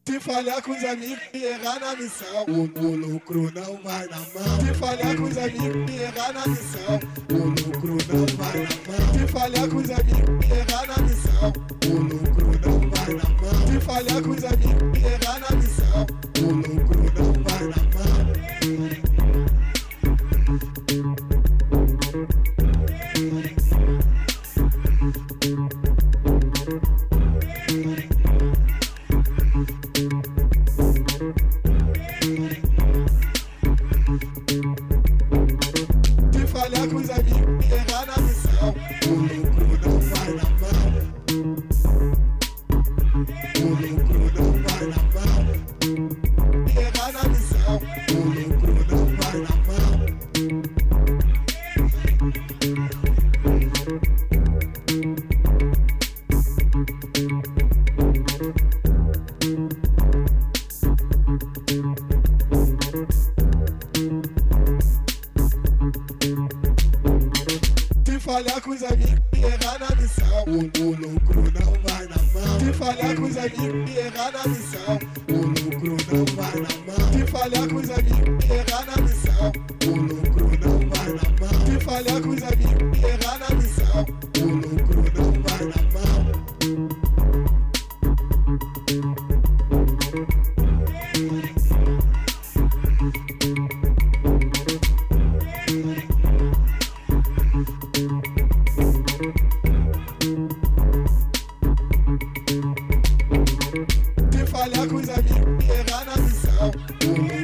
Se falhar com os amigos e errar na missão, o lucro não vai na mão. Se falhar com os amigos e errar na missão, o lucro não vai na mão. Se falhar com os amigos e errar na missão, o lucro não vai na mão. Se falhar com os amigos e errar na missão, o lucro não vai na mão. Se falhar com os amigos e errar na missão, o lucro não vai na mão. O lucro não vai na mão. E errar na missão, o lucro não vai na mão. Se falhar com os amigos e errar na missão, o lucro não vai na mão. Se falhar com os amigos e errar na missão, o lucro não vai na mão. Se falhar com os amigos e errar na missão, o lucro não vai na mão. Se falhar com os amigos e errar na missão, o lucro não vai na mão. Se falhar com os amigos e errar na missão,